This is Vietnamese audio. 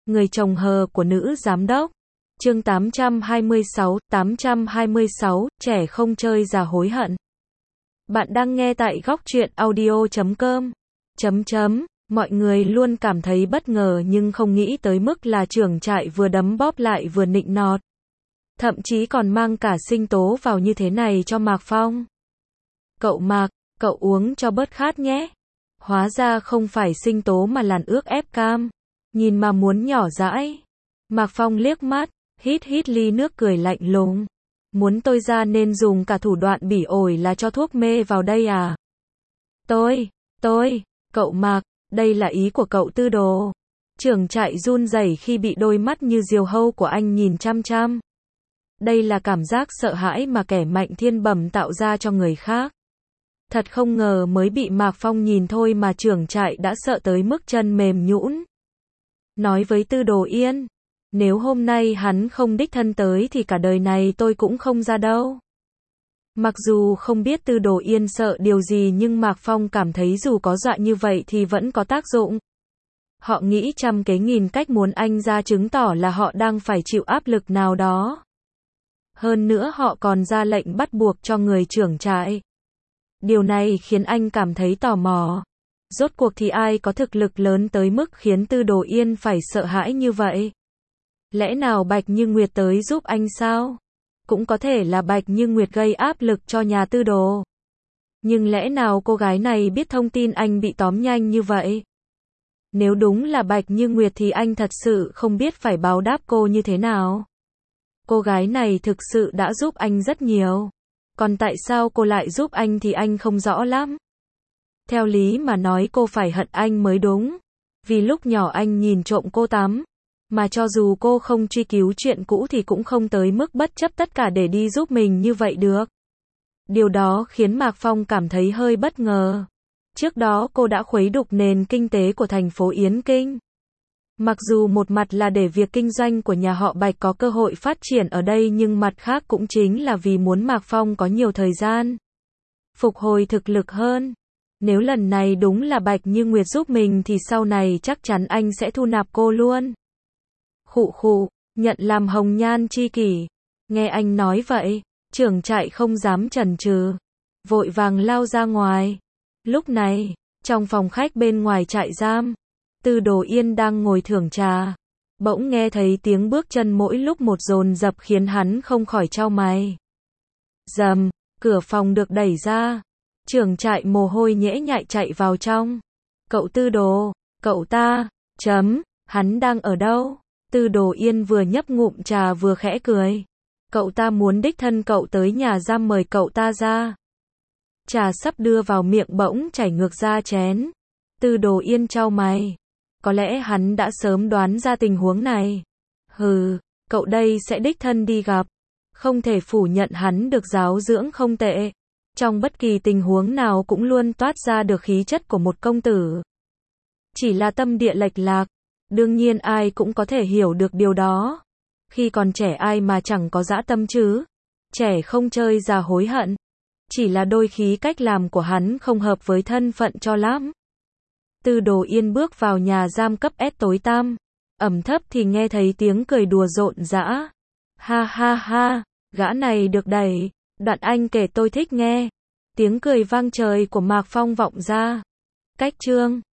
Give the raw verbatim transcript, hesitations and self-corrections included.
Người chồng hờ của nữ giám đốc. Chương tám trăm hai mươi sáu, tám trăm hai mươi sáu, trẻ không chơi già hối hận. Bạn đang nghe tại góc truyện audio chấm com. Chấm chấm, mọi người luôn cảm thấy bất ngờ nhưng không nghĩ tới mức là trưởng trại vừa đấm bóp lại vừa nịnh nọt. Thậm chí còn mang cả sinh tố vào như thế này cho Mạc Phong. Cậu Mạc, cậu uống cho bớt khát nhé. Hóa ra không phải sinh tố mà là ướp ép cam. Nhìn mà muốn nhỏ dãi. Mạc Phong liếc mắt, hít hít ly nước cười lạnh lùng. Muốn tôi ra nên dùng cả thủ đoạn bỉ ổi là cho thuốc mê vào đây à? Tôi, tôi, cậu Mạc, đây là ý của cậu Tư Đồ. Trưởng trại run rẩy khi bị đôi mắt như diều hâu của anh nhìn chăm chăm. Đây là cảm giác sợ hãi mà kẻ mạnh thiên bẩm tạo ra cho người khác. Thật không ngờ mới bị Mạc Phong nhìn thôi mà trưởng trại đã sợ tới mức chân mềm nhũn. Nói với Tư Đồ Yên, nếu hôm nay hắn không đích thân tới thì cả đời này tôi cũng không ra đâu. Mặc dù không biết Tư Đồ Yên sợ điều gì nhưng Mạc Phong cảm thấy dù có dọa như vậy thì vẫn có tác dụng. Họ nghĩ trăm kế nghìn cách muốn anh ra chứng tỏ là họ đang phải chịu áp lực nào đó. Hơn nữa họ còn ra lệnh bắt buộc cho người trưởng trại. Điều này khiến anh cảm thấy tò mò. Rốt cuộc thì ai có thực lực lớn tới mức khiến Tư Đồ Yên phải sợ hãi như vậy? Lẽ nào Bạch Như Nguyệt tới giúp anh sao? Cũng có thể là Bạch Như Nguyệt gây áp lực cho nhà Tư Đồ. Nhưng lẽ nào cô gái này biết thông tin anh bị tóm nhanh như vậy? Nếu đúng là Bạch Như Nguyệt thì anh thật sự không biết phải báo đáp cô như thế nào. Cô gái này thực sự đã giúp anh rất nhiều. Còn tại sao cô lại giúp anh thì anh không rõ lắm. Theo lý mà nói cô phải hận anh mới đúng. Vì lúc nhỏ anh nhìn trộm cô tắm. Mà cho dù cô không truy cứu chuyện cũ thì cũng không tới mức bất chấp tất cả để đi giúp mình như vậy được. Điều đó khiến Mạc Phong cảm thấy hơi bất ngờ. Trước đó cô đã khuấy đục nền kinh tế của thành phố Yến Kinh. Mặc dù một mặt là để việc kinh doanh của nhà họ Bạch có cơ hội phát triển ở đây nhưng mặt khác cũng chính là vì muốn Mạc Phong có nhiều thời gian phục hồi thực lực hơn. Nếu lần này đúng là Bạch Như Nguyệt giúp mình thì sau này chắc chắn anh sẽ thu nạp cô luôn. Khụ khụ, nhận làm hồng nhan chi kỷ. Nghe anh nói vậy, trưởng trại không dám chần chừ, vội vàng lao ra ngoài. Lúc này, trong phòng khách bên ngoài trại giam, Tư Đồ Yên đang ngồi thưởng trà. Bỗng nghe thấy tiếng bước chân mỗi lúc một dồn dập khiến hắn không khỏi chau mày. Rầm, cửa phòng được đẩy ra. Trưởng trại mồ hôi nhễ nhại chạy vào trong. Cậu Tư Đồ, cậu ta, chấm, hắn đang ở đâu? Tư Đồ Yên vừa nhấp ngụm trà vừa khẽ cười. Cậu ta muốn đích thân cậu tới nhà giam mời cậu ta ra. Trà sắp đưa vào miệng bỗng chảy ngược ra chén. Tư Đồ Yên chau mày. Có lẽ hắn đã sớm đoán ra tình huống này. Hừ, cậu đây sẽ đích thân đi gặp. Không thể phủ nhận hắn được giáo dưỡng không tệ. Trong bất kỳ tình huống nào cũng luôn toát ra được khí chất của một công tử. Chỉ là tâm địa lệch lạc. Đương nhiên ai cũng có thể hiểu được điều đó. Khi còn trẻ ai mà chẳng có dã tâm chứ. Trẻ không chơi già hối hận. Chỉ là đôi khi cách làm của hắn không hợp với thân phận cho lắm. Tư Đồ Yên bước vào nhà giam cấp S tối tăm. Ẩm thấp thì nghe thấy tiếng cười đùa rộn rã. Ha ha ha, gã này được đẩy. Đoạn anh kể tôi thích nghe. Tiếng cười vang trời của Mạc Phong vọng ra. Cách chương